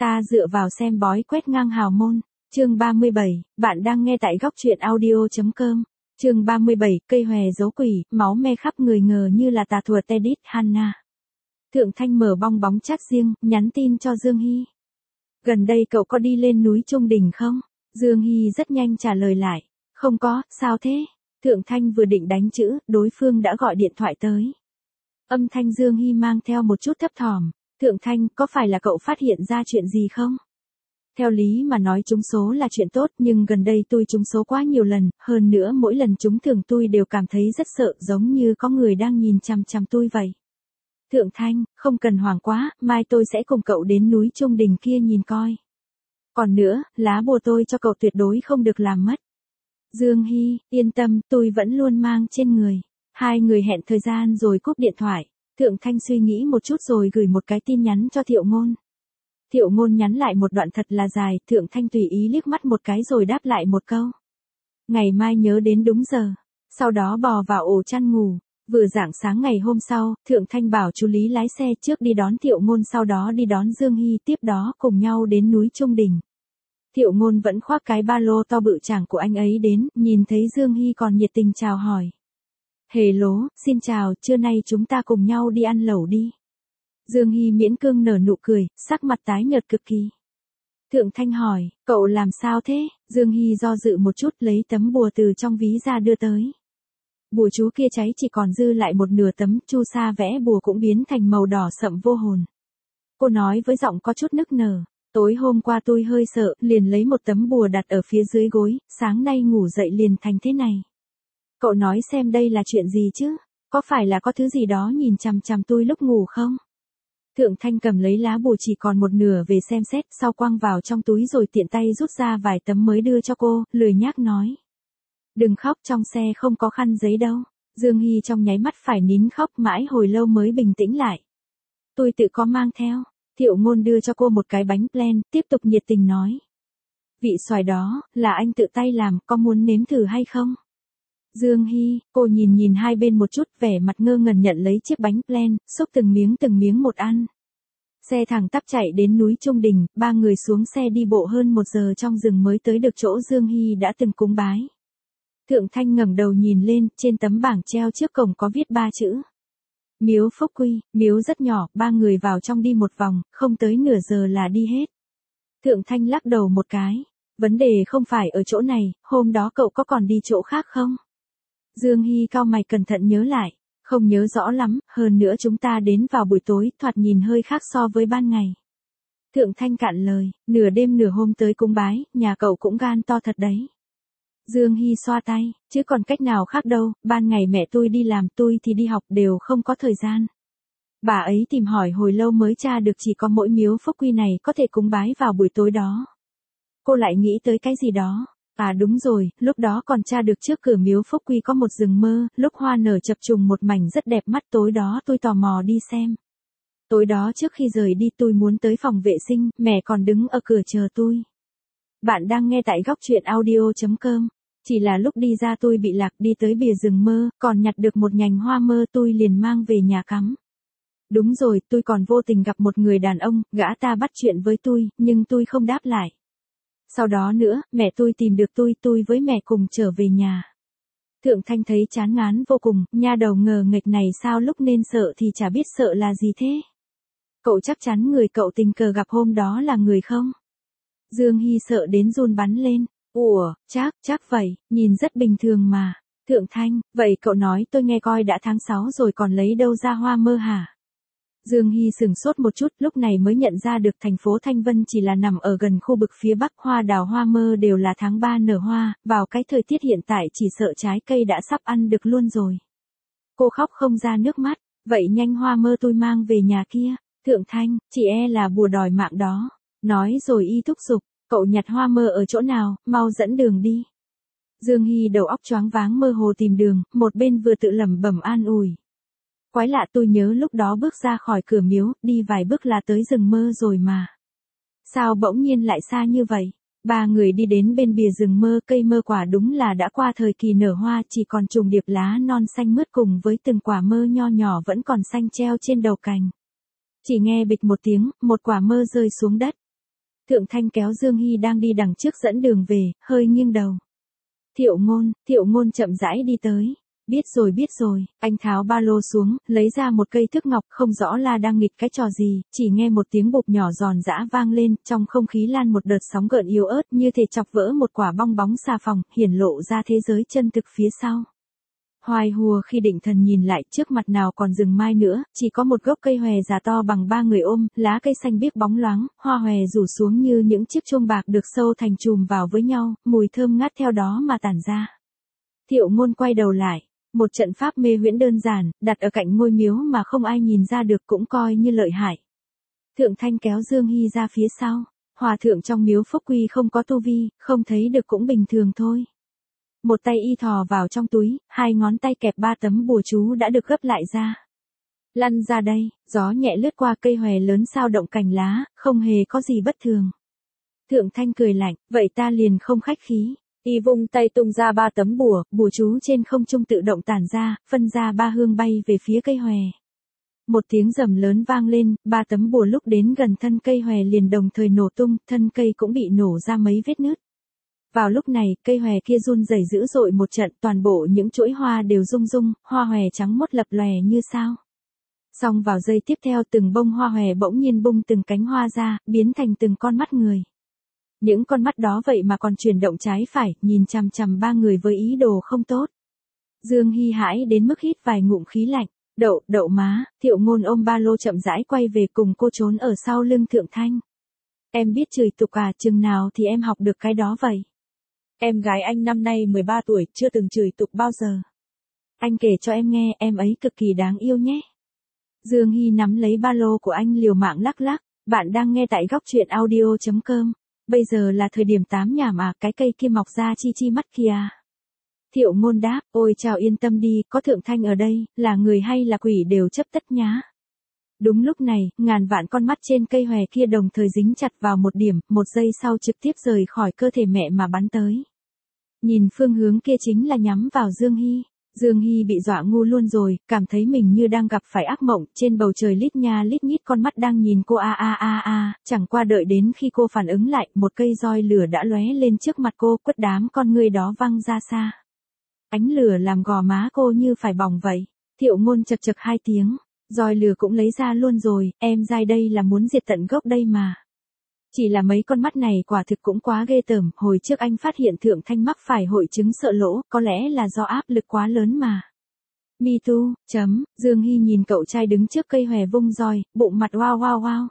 Ta dựa vào xem bói quét ngang hào môn. Chương 37, bạn đang nghe tại góc truyện audio.com. Chương 37, cây hòe dấu quỷ, máu me khắp người ngờ như là tà thùa Tedit Hanna. Thượng Thanh mở bong bóng chat riêng, nhắn tin cho Dương Hy. Gần đây cậu có đi lên núi Trung Đình không? Dương Hy rất nhanh trả lời lại. Không có, sao thế? Thượng Thanh vừa định đánh chữ, đối phương đã gọi điện thoại tới. Âm thanh Dương Hy mang theo một chút thấp thỏm. Thượng Thanh, có phải là cậu phát hiện ra chuyện gì không? Theo lý mà nói trúng số là chuyện tốt, nhưng gần đây tôi trúng số quá nhiều lần, hơn nữa mỗi lần trúng thưởng tôi đều cảm thấy rất sợ, giống như có người đang nhìn chằm chằm tôi vậy. Thượng Thanh, không cần hoảng quá, mai tôi sẽ cùng cậu đến núi Trung Đình kia nhìn coi. Còn nữa, lá bùa tôi cho cậu tuyệt đối không được làm mất. Dương Hy, yên tâm, tôi vẫn luôn mang trên người. Hai người hẹn thời gian rồi cúp điện thoại. Thượng Thanh suy nghĩ một chút rồi gửi một cái tin nhắn cho Thiệu Ngôn. Thiệu Ngôn nhắn lại một đoạn thật là dài, Thượng Thanh tùy ý liếc mắt một cái rồi đáp lại một câu. Ngày mai nhớ đến đúng giờ. Sau đó bò vào ổ chăn ngủ. Vừa rạng sáng ngày hôm sau, Thượng Thanh bảo chú Lý lái xe trước đi đón Thiệu Ngôn, sau đó đi đón Dương Hy, tiếp đó cùng nhau đến núi Trung Đình. Thiệu Ngôn vẫn khoác cái ba lô to bự chảng của anh ấy đến, nhìn thấy Dương Hy còn nhiệt tình chào hỏi. Hello, xin chào, trưa nay chúng ta cùng nhau đi ăn lẩu đi. Dương Hy miễn cưỡng nở nụ cười, sắc mặt tái nhợt cực kỳ. Thượng Thanh hỏi, cậu làm sao thế? Dương Hy do dự một chút lấy tấm bùa từ trong ví ra đưa tới. Bùa chú kia cháy chỉ còn dư lại một nửa tấm, chu sa vẽ bùa cũng biến thành màu đỏ sậm vô hồn. Cô nói với giọng có chút nức nở, tối hôm qua tôi hơi sợ, liền lấy một tấm bùa đặt ở phía dưới gối, sáng nay ngủ dậy liền thành thế này. Cậu nói xem đây là chuyện gì chứ? Có phải là có thứ gì đó nhìn chằm chằm tôi lúc ngủ không? Thượng Thanh cầm lấy lá bùa chỉ còn một nửa về xem xét, sau quăng vào trong túi rồi tiện tay rút ra vài tấm mới đưa cho cô, lười nhác nói. Đừng khóc, trong xe không có khăn giấy đâu. Dương Hy trong nháy mắt phải nín khóc mãi hồi lâu mới bình tĩnh lại. Tôi tự có mang theo. Thiệu Ngôn đưa cho cô một cái bánh plan, tiếp tục nhiệt tình nói. Vị xoài đó, là anh tự tay làm, có muốn nếm thử hay không? Dương Hy, cô nhìn hai bên một chút, vẻ mặt ngơ ngẩn nhận lấy chiếc bánh plan, xúc từng miếng một ăn. Xe thẳng tắp chạy đến núi Trung Đình, ba người xuống xe đi bộ hơn 1 giờ trong rừng mới tới được chỗ Dương Hy đã từng cúng bái. Thượng Thanh ngẩng đầu nhìn lên, trên tấm bảng treo trước cổng có viết 3 chữ. Miếu Phúc Quy, miếu rất nhỏ, ba người vào trong đi một vòng, không tới nửa giờ là đi hết. Thượng Thanh lắc đầu một cái. Vấn đề không phải ở chỗ này, hôm đó cậu có còn đi chỗ khác không? Dương Hy cau mày cẩn thận nhớ lại, không nhớ rõ lắm, hơn nữa chúng ta đến vào buổi tối, thoạt nhìn hơi khác so với ban ngày. Thượng Thanh cạn lời, nửa đêm nửa hôm tới cúng bái, nhà cậu cũng gan to thật đấy. Dương Hy xoa tay, chứ còn cách nào khác đâu, ban ngày mẹ tôi đi làm, tôi thì đi học, đều không có thời gian. Bà ấy tìm hỏi hồi lâu mới tra được chỉ có mỗi miếu Phúc Quy này có thể cúng bái vào buổi tối đó. Cô lại nghĩ tới cái gì đó. À đúng rồi, lúc đó còn tra được trước cửa miếu Phúc Quy có một rừng mơ, lúc hoa nở chập trùng một mảnh rất đẹp mắt, tối đó tôi tò mò đi xem. Tối đó trước khi rời đi tôi muốn tới phòng vệ sinh, mẹ còn đứng ở cửa chờ tôi. Bạn đang nghe tại góc truyện audio.com. Chỉ là lúc đi ra tôi bị lạc, đi tới bìa rừng mơ, còn nhặt được một nhành hoa mơ, tôi liền mang về nhà cắm. Đúng rồi, tôi còn vô tình gặp một người đàn ông, gã ta bắt chuyện với tôi, nhưng tôi không đáp lại. Sau đó nữa, mẹ tôi tìm được tôi với mẹ cùng trở về nhà. Thượng Thanh thấy chán ngán vô cùng, nha đầu ngờ nghệch này sao lúc nên sợ thì chả biết sợ là gì thế. Cậu chắc chắn người cậu tình cờ gặp hôm đó là người không? Dương Hy sợ đến run bắn lên. Ủa, chắc vậy, nhìn rất bình thường mà. Thượng Thanh, vậy cậu nói tôi nghe coi đã tháng 6 rồi còn lấy đâu ra hoa mơ hả? Dương Hy sửng sốt một chút, lúc này mới nhận ra được thành phố Thanh Vân chỉ là nằm ở gần khu vực phía Bắc, hoa đào hoa mơ đều là tháng 3 nở hoa, vào cái thời tiết hiện tại chỉ sợ trái cây đã sắp ăn được luôn rồi. Cô khóc không ra nước mắt, vậy nhanh hoa mơ tôi mang về nhà kia. Thượng Thanh, chị là bùa đòi mạng đó. Nói rồi y thúc giục, cậu nhặt hoa mơ ở chỗ nào, mau dẫn đường đi. Dương Hy đầu óc choáng váng mơ hồ tìm đường, một bên vừa tự lẩm bẩm an ủi. Quái lạ, tôi nhớ lúc đó bước ra khỏi cửa miếu, đi vài bước là tới rừng mơ rồi mà. Sao bỗng nhiên lại xa như vậy? Ba người đi đến bên bìa rừng mơ, cây mơ quả đúng là đã qua thời kỳ nở hoa, chỉ còn trùng điệp lá non xanh mướt cùng với từng quả mơ nho nhỏ vẫn còn xanh treo trên đầu cành. Chỉ nghe bịch một tiếng, một quả mơ rơi xuống đất. Thượng Thanh kéo Dương Hy đang đi đằng trước dẫn đường về, hơi nghiêng đầu. Thiệu ngôn chậm rãi đi tới. Biết rồi, anh tháo ba lô xuống, lấy ra một cây thước ngọc, không rõ là đang nghịch cái trò gì, chỉ nghe một tiếng bụp nhỏ giòn giã vang lên, trong không khí lan một đợt sóng gợn yếu ớt như thể chọc vỡ một quả bong bóng xà phòng, hiển lộ ra thế giới chân thực phía sau. Hoài hùa khi định thần nhìn lại, trước mặt nào còn rừng mai nữa, chỉ có một gốc cây hòe già to bằng ba người ôm, lá cây xanh biếc bóng loáng, hoa hòe rủ xuống như những chiếc chuông bạc được sâu thành chùm vào với nhau, mùi thơm ngát theo đó mà tản ra. Thiệu ngôn quay đầu lại, một trận pháp mê huyễn đơn giản, đặt ở cạnh ngôi miếu mà không ai nhìn ra được cũng coi như lợi hại. Thượng Thanh kéo Dương Hy ra phía sau, hòa thượng trong miếu Phúc Quy không có tu vi, không thấy được cũng bình thường thôi. Một tay y thò vào trong túi, hai ngón tay kẹp ba tấm bùa chú đã được gấp lại ra. Lăn ra đây, gió nhẹ lướt qua cây hòe lớn sao động cành lá, không hề có gì bất thường. Thượng Thanh cười lạnh, vậy ta liền không khách khí. Y vung tay tung ra ba tấm bùa chú trên không trung tự động tản ra, phân ra ba hương bay về phía cây hòe. Một tiếng rầm lớn vang lên, ba tấm bùa lúc đến gần thân cây hòe liền đồng thời nổ tung, thân cây cũng bị nổ ra mấy vết nứt. Vào lúc này, cây hòe kia run rẩy dữ dội một trận, toàn bộ những chuỗi hoa đều rung rung, hoa hòe trắng mốt lập lòe như sao. Xong vào giây tiếp theo từng bông hoa hòe bỗng nhiên bung từng cánh hoa ra, biến thành từng con mắt người. Những con mắt đó vậy mà còn chuyển động trái phải, nhìn chằm chằm ba người với ý đồ không tốt. Dương Hy hãi đến mức hít vài ngụm khí lạnh. Đậu má, Thiệu ngôn ôm ba lô chậm rãi quay về cùng cô trốn ở sau lưng Thượng Thanh. Em biết chửi tục à, chừng nào thì em học được cái đó vậy? Em gái anh năm nay 13 tuổi, chưa từng chửi tục bao giờ. Anh kể cho em nghe, em ấy cực kỳ đáng yêu nhé. Dương Hy nắm lấy ba lô của anh liều mạng lắc lắc. Bạn đang nghe tại góc truyện audio.com. Bây giờ là thời điểm 8 nhảm à, cái cây kia mọc ra chi chi mắt kìa. Thiệu ngôn đáp, ôi chào yên tâm đi, có Thượng Thanh ở đây, là người hay là quỷ đều chấp tất nhá. Đúng lúc này, ngàn vạn con mắt trên cây hòe kia đồng thời dính chặt vào một điểm, một giây sau trực tiếp rời khỏi cơ thể mẹ mà bắn tới. Nhìn phương hướng kia chính là nhắm vào Dương Hy. Dương Hy bị dọa ngu luôn rồi, cảm thấy mình như đang gặp phải ác mộng, trên bầu trời lít nha lít nhít con mắt đang nhìn cô chẳng qua đợi đến khi cô phản ứng lại, một cây roi lửa đã lóe lên trước mặt cô, quất đám con ngươi đó văng ra xa. Ánh lửa làm gò má cô như phải bỏng vậy. Thiệu ngôn chật chật hai tiếng, roi lửa cũng lấy ra luôn rồi, em dai đây là muốn diệt tận gốc đây mà. Chỉ là mấy con mắt này quả thực cũng quá ghê tởm, hồi trước anh phát hiện Thượng Thanh mắc phải hội chứng sợ lỗ, có lẽ là do áp lực quá lớn mà. Me too, Dương Hy nhìn cậu trai đứng trước cây hòe vung roi, bụng mặt wow.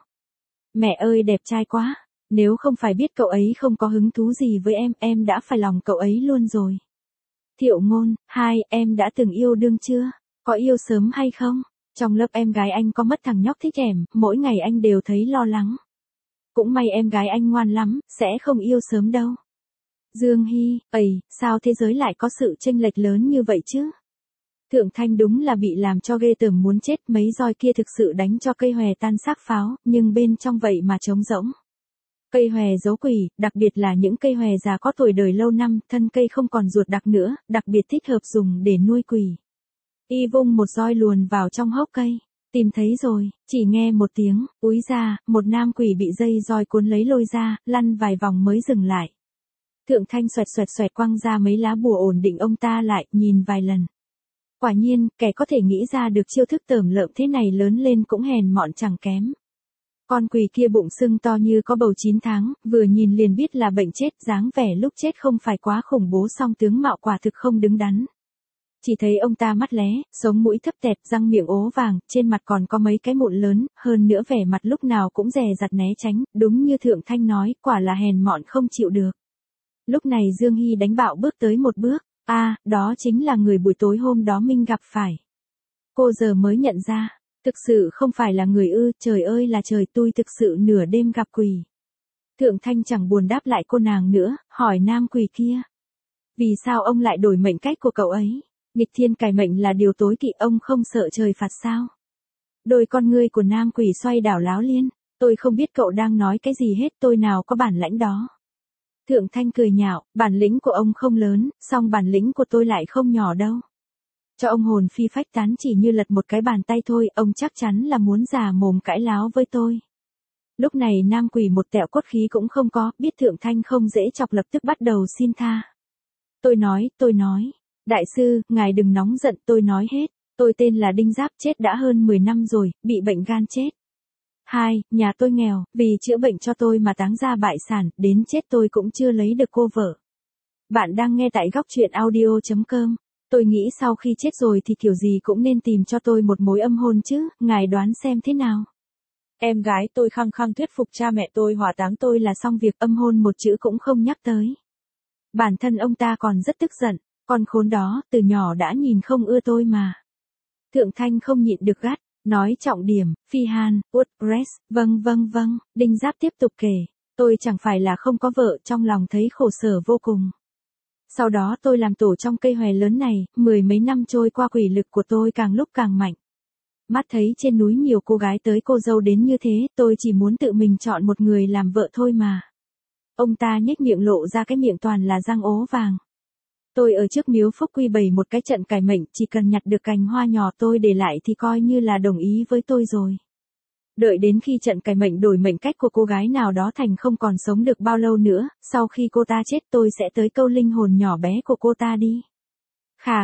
Mẹ ơi đẹp trai quá, nếu không phải biết cậu ấy không có hứng thú gì với em đã phải lòng cậu ấy luôn rồi. Thiệu ngôn, em đã từng yêu đương chưa? Có yêu sớm hay không? Trong lớp em gái anh có mất thằng nhóc thích em, mỗi ngày anh đều thấy lo lắng. Cũng may em gái anh ngoan lắm, sẽ không yêu sớm đâu. Dương Hy, sao thế giới lại có sự chênh lệch lớn như vậy chứ? Thượng Thanh đúng là bị làm cho ghê tởm muốn chết, mấy roi kia thực sự đánh cho cây hòe tan xác pháo, nhưng bên trong vậy mà trống rỗng. Cây hòe giấu quỷ, đặc biệt là những cây hòe già có tuổi đời lâu năm, thân cây không còn ruột đặc nữa, đặc biệt thích hợp dùng để nuôi quỷ. Y vung một roi luồn vào trong hốc cây. Tìm thấy rồi, chỉ nghe một tiếng, úi ra, một nam quỷ bị dây roi cuốn lấy lôi ra, lăn vài vòng mới dừng lại. Thượng Thanh xoẹt quăng ra mấy lá bùa ổn định ông ta lại, nhìn vài lần. Quả nhiên, kẻ có thể nghĩ ra được chiêu thức tởm lợm thế này lớn lên cũng hèn mọn chẳng kém. Con quỷ kia bụng sưng to như có bầu 9 tháng, vừa nhìn liền biết là bệnh chết, dáng vẻ lúc chết không phải quá khủng bố song tướng mạo quả thực không đứng đắn. Chỉ thấy ông ta mắt lé, sống mũi thấp tẹt, răng miệng ố vàng, trên mặt còn có mấy cái mụn lớn, hơn nữa vẻ mặt lúc nào cũng dè dặt né tránh, đúng như Thượng Thanh nói, quả là hèn mọn không chịu được. Lúc này Dương Hy đánh bạo bước tới một bước, đó chính là người buổi tối hôm đó Minh gặp phải. Cô giờ mới nhận ra, thực sự không phải là người ư, trời ơi là trời, tôi thực sự nửa đêm gặp quỷ. Thượng Thanh chẳng buồn đáp lại cô nàng nữa, hỏi nam quỷ kia. Vì sao ông lại đổi mệnh cách của cậu ấy? Nghịch thiên cải mệnh là điều tối kỵ, ông không sợ trời phạt sao? Đôi con ngươi của nam quỷ xoay đảo láo liên, tôi không biết cậu đang nói cái gì hết, tôi nào có bản lãnh đó. Thượng Thanh cười nhạo, bản lĩnh của ông không lớn, song bản lĩnh của tôi lại không nhỏ đâu. Cho ông hồn phi phách tán chỉ như lật một cái bàn tay thôi, ông chắc chắn là muốn giả mồm cãi láo với tôi. Lúc này nam quỷ một tẹo cốt khí cũng không có, biết Thượng Thanh không dễ chọc lập tức bắt đầu xin tha. Tôi nói, đại sư, ngài đừng nóng giận, tôi nói hết, tôi tên là Đinh Giáp, chết đã hơn 10 năm rồi, bị bệnh gan chết. 2. Nhà tôi nghèo, vì chữa bệnh cho tôi mà táng gia bại sản, đến chết tôi cũng chưa lấy được cô vợ. Bạn đang nghe tại góc truyện audio.com. Tôi nghĩ sau khi chết rồi thì kiểu gì cũng nên tìm cho tôi một mối âm hôn chứ, ngài đoán xem thế nào. Em gái tôi khăng khăng thuyết phục cha mẹ tôi hỏa táng tôi là xong việc, âm hôn một chữ cũng không nhắc tới. Bản thân ông ta còn rất tức giận, con khốn đó, từ nhỏ đã nhìn không ưa tôi mà. Thượng Thanh không nhịn được gắt, nói trọng điểm, Phi Han, WordPress, vâng, Đinh Giáp tiếp tục kể, tôi chẳng phải là không có vợ, trong lòng thấy khổ sở vô cùng. Sau đó tôi làm tổ trong cây hòe lớn này, 10 mấy năm trôi qua quỷ lực của tôi càng lúc càng mạnh. Mắt thấy trên núi nhiều cô gái tới cô dâu đến như thế, tôi chỉ muốn tự mình chọn một người làm vợ thôi mà. Ông ta nhếch miệng lộ ra cái miệng toàn là răng ố vàng. Tôi ở trước miếu Phúc Quy bày một cái trận cải mệnh, chỉ cần nhặt được cành hoa nhỏ tôi để lại thì coi như là đồng ý với tôi rồi. Đợi đến khi trận cải mệnh đổi mệnh cách của cô gái nào đó thành không còn sống được bao lâu nữa, sau khi cô ta chết tôi sẽ tới câu linh hồn nhỏ bé của cô ta đi. Khà,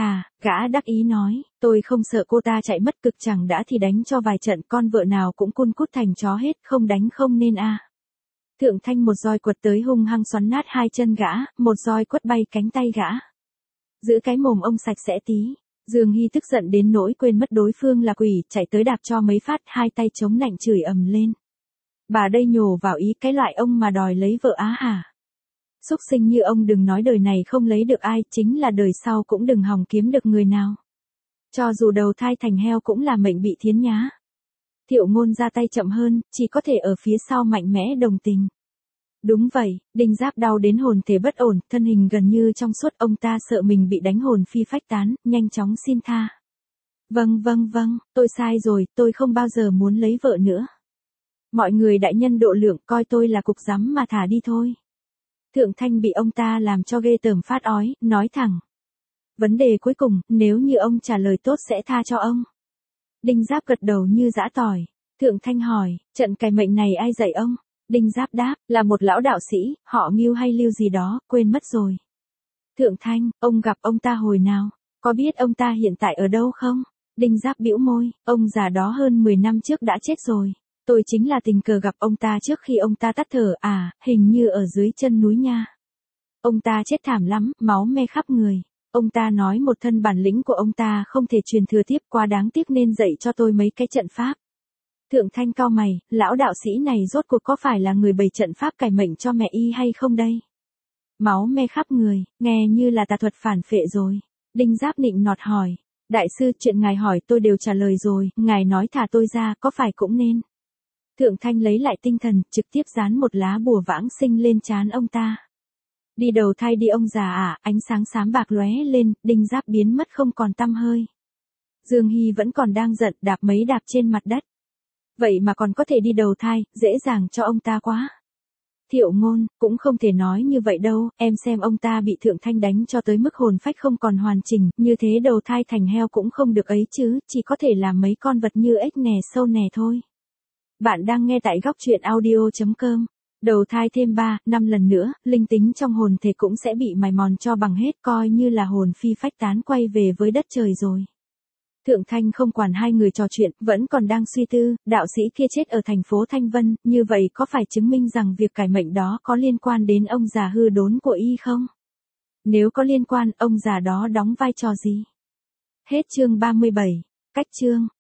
gã đắc ý nói, tôi không sợ cô ta chạy mất, cực chẳng đã thì đánh cho vài trận, con vợ nào cũng cun cút thành chó hết, không đánh không nên a. Thượng Thanh một roi quật tới hung hăng xoắn nát hai chân gã, một roi quất bay cánh tay gã. Giữ cái mồm ông sạch sẽ tí. Dương Hy tức giận đến nỗi quên mất đối phương là quỷ, chạy tới đạp cho mấy phát, hai tay chống nạnh chửi ầm lên. Bà đây nhổ vào ý, cái loại ông mà đòi lấy vợ á hả? Súc sinh như ông đừng nói đời này không lấy được ai, chính là đời sau cũng đừng hòng kiếm được người nào. Cho dù đầu thai thành heo cũng là mệnh bị thiến nhá. Thiệu Ngôn ra tay chậm hơn, chỉ có thể ở phía sau mạnh mẽ đồng tình. Đúng vậy, Đinh Giáp đau đến hồn thể bất ổn, thân hình gần như trong suốt, ông ta sợ mình bị đánh hồn phi phách tán, nhanh chóng xin tha. Vâng, tôi sai rồi, tôi không bao giờ muốn lấy vợ nữa. Mọi người đại nhân độ lượng, coi tôi là cục rắm mà thả đi thôi. Thượng Thanh bị ông ta làm cho ghê tởm phát ói, nói thẳng. Vấn đề cuối cùng, nếu như ông trả lời tốt sẽ tha cho ông. Đinh Giáp gật đầu như giã tỏi. Thượng Thanh hỏi, trận cải mệnh này ai dạy ông? Đinh Giáp đáp, là một lão đạo sĩ, họ Ngưu hay Lưu gì đó, quên mất rồi. Thượng Thanh, ông gặp ông ta hồi nào? Có biết ông ta hiện tại ở đâu không? Đinh Giáp bĩu môi, ông già đó hơn 10 năm trước đã chết rồi. Tôi chính là tình cờ gặp ông ta trước khi ông ta tắt thở, hình như ở dưới chân núi nha. Ông ta chết thảm lắm, máu me khắp người. Ông ta nói một thân bản lĩnh của ông ta không thể truyền thừa tiếp, quá đáng tiếc nên dạy cho tôi mấy cái trận pháp. Thượng Thanh cau mày, lão đạo sĩ này rốt cuộc có phải là người bày trận pháp cải mệnh cho mẹ y hay không đây? Máu me khắp người, nghe như là tà thuật phản phệ rồi. Đinh Giáp nịnh nọt hỏi, đại sư, chuyện ngài hỏi tôi đều trả lời rồi, ngài nói thả tôi ra, có phải cũng nên? Thượng Thanh lấy lại tinh thần, trực tiếp dán một lá bùa vãng sinh lên trán ông ta. Đi đầu thai đi ông già à, ánh sáng xám bạc lóe lên, Đinh Giáp biến mất không còn tăm hơi. Dương Hy vẫn còn đang giận, đạp mấy đạp trên mặt đất. Vậy mà còn có thể đi đầu thai, dễ dàng cho ông ta quá. Thiệu Ngôn, cũng không thể nói như vậy đâu, em xem ông ta bị Thượng Thanh đánh cho tới mức hồn phách không còn hoàn chỉnh, như thế đầu thai thành heo cũng không được ấy chứ, chỉ có thể làm mấy con vật như ếch nè sâu nè thôi. Bạn đang nghe tại góc truyện audio.com. Đầu thai thêm 3, 5 lần nữa, linh tính trong hồn thể cũng sẽ bị mài mòn cho bằng hết, coi như là hồn phi phách tán quay về với đất trời rồi. Thượng Thanh không quản hai người trò chuyện, vẫn còn đang suy tư, đạo sĩ kia chết ở thành phố Thanh Vân, như vậy có phải chứng minh rằng việc cải mệnh đó có liên quan đến ông già hư đốn của y không? Nếu có liên quan, ông già đó đóng vai trò gì? Hết chương 37. Cách chương.